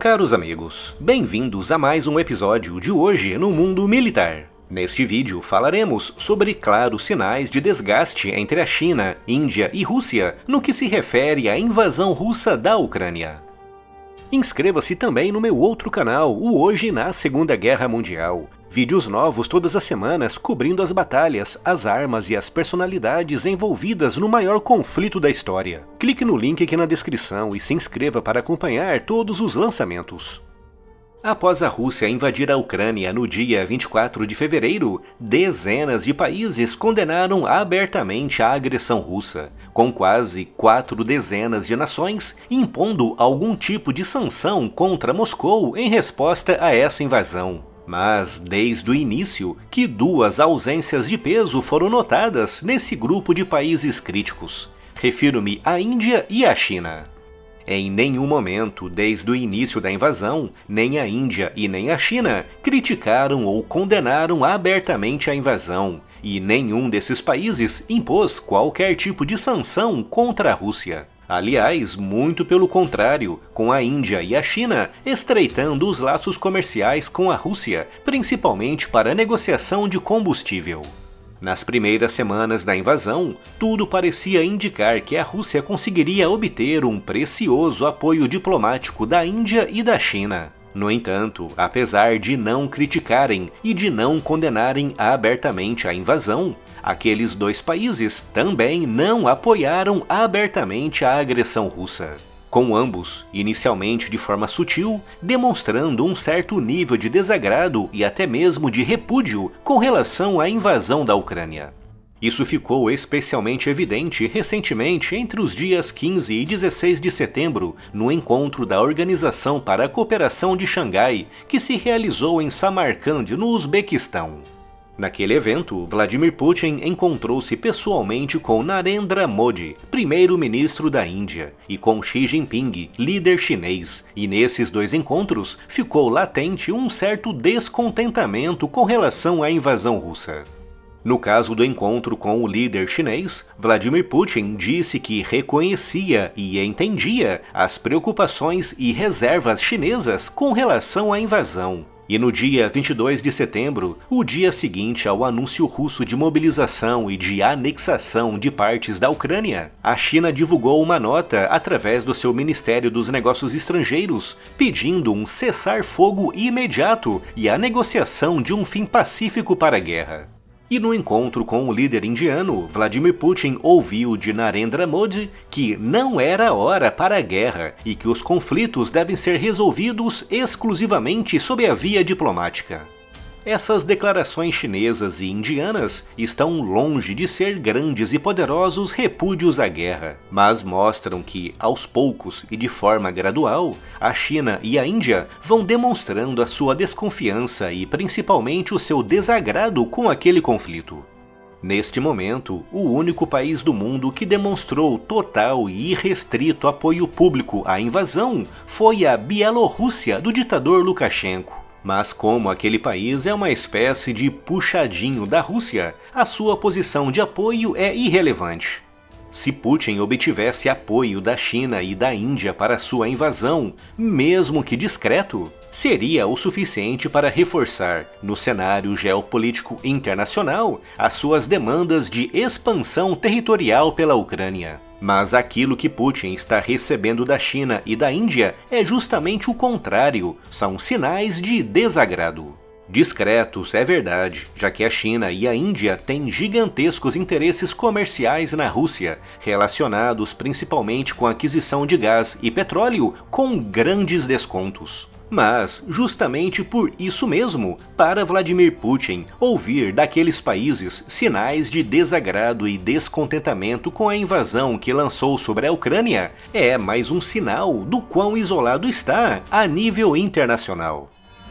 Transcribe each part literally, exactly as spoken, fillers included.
Caros amigos, bem-vindos a mais um episódio de Hoje no Mundo Militar. Neste vídeo falaremos sobre claros sinais de desgaste entre a China, Índia e Rússia no que se refere à invasão russa da Ucrânia. Inscreva-se também no meu outro canal, o Hoje na Segunda Guerra Mundial. Vídeos novos todas as semanas cobrindo as batalhas, as armas e as personalidades envolvidas no maior conflito da história. Clique no link aqui na descrição e se inscreva para acompanhar todos os lançamentos. Após a Rússia invadir a Ucrânia no dia vinte e quatro de fevereiro, dezenas de países condenaram abertamente a agressão russa, com quase quatro dezenas de nações impondo algum tipo de sanção contra Moscou em resposta a essa invasão. Mas, desde o início, que duas ausências de peso foram notadas nesse grupo de países críticos. Refiro-me à Índia e à China. Em nenhum momento, desde o início da invasão, nem a Índia e nem a China criticaram ou condenaram abertamente a invasão, e nenhum desses países impôs qualquer tipo de sanção contra a Rússia. Aliás, muito pelo contrário, com a Índia e a China estreitando os laços comerciais com a Rússia, principalmente para a negociação de combustível. Nas primeiras semanas da invasão, tudo parecia indicar que a Rússia conseguiria obter um precioso apoio diplomático da Índia e da China. No entanto, apesar de não criticarem e de não condenarem abertamente a invasão, aqueles dois países também não apoiaram abertamente a agressão russa, com ambos, inicialmente de forma sutil, demonstrando um certo nível de desagrado e até mesmo de repúdio com relação à invasão da Ucrânia. Isso ficou especialmente evidente recentemente entre os dias quinze e dezesseis de setembro, no encontro da Organização para a Cooperação de Xangai, que se realizou em Samarcand, no Uzbequistão. Naquele evento, Vladimir Putin encontrou-se pessoalmente com Narendra Modi, primeiro-ministro da Índia, e com Xi Jinping, líder chinês, e nesses dois encontros ficou latente um certo descontentamento com relação à invasão russa. No caso do encontro com o líder chinês, Vladimir Putin disse que reconhecia e entendia as preocupações e reservas chinesas com relação à invasão. E no dia vinte e dois de setembro, o dia seguinte ao anúncio russo de mobilização e de anexação de partes da Ucrânia, a China divulgou uma nota através do seu Ministério dos Negócios Estrangeiros, pedindo um cessar-fogo imediato e a negociação de um fim pacífico para a guerra. E no encontro com o líder indiano, Vladimir Putin ouviu de Narendra Modi que não era hora para a guerra e que os conflitos devem ser resolvidos exclusivamente sob a via diplomática. Essas declarações chinesas e indianas estão longe de ser grandes e poderosos repúdios à guerra, mas mostram que, aos poucos e de forma gradual, a China e a Índia vão demonstrando a sua desconfiança e principalmente o seu desagrado com aquele conflito. Neste momento, o único país do mundo que demonstrou total e irrestrito apoio público à invasão foi a Bielorrússia do ditador Lukashenko. Mas como aquele país é uma espécie de puxadinho da Rússia, a sua posição de apoio é irrelevante. Se Putin obtivesse apoio da China e da Índia para sua invasão, mesmo que discreto, seria o suficiente para reforçar, no cenário geopolítico internacional, as suas demandas de expansão territorial pela Ucrânia. Mas aquilo que Putin está recebendo da China e da Índia é justamente o contrário, são sinais de desagrado. Discretos, é verdade, já que a China e a Índia têm gigantescos interesses comerciais na Rússia, relacionados principalmente com a aquisição de gás e petróleo com grandes descontos. Mas, justamente por isso mesmo, para Vladimir Putin, ouvir daqueles países sinais de desagrado e descontentamento com a invasão que lançou sobre a Ucrânia é mais um sinal do quão isolado está a nível internacional.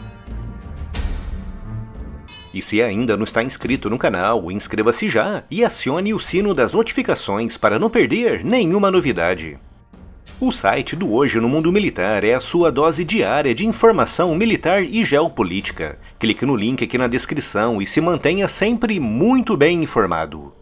E se ainda não está inscrito no canal, inscreva-se já e acione o sino das notificações para não perder nenhuma novidade. O site do Hoje no Mundo Militar é a sua dose diária de informação militar e geopolítica. Clique no link aqui na descrição e se mantenha sempre muito bem informado.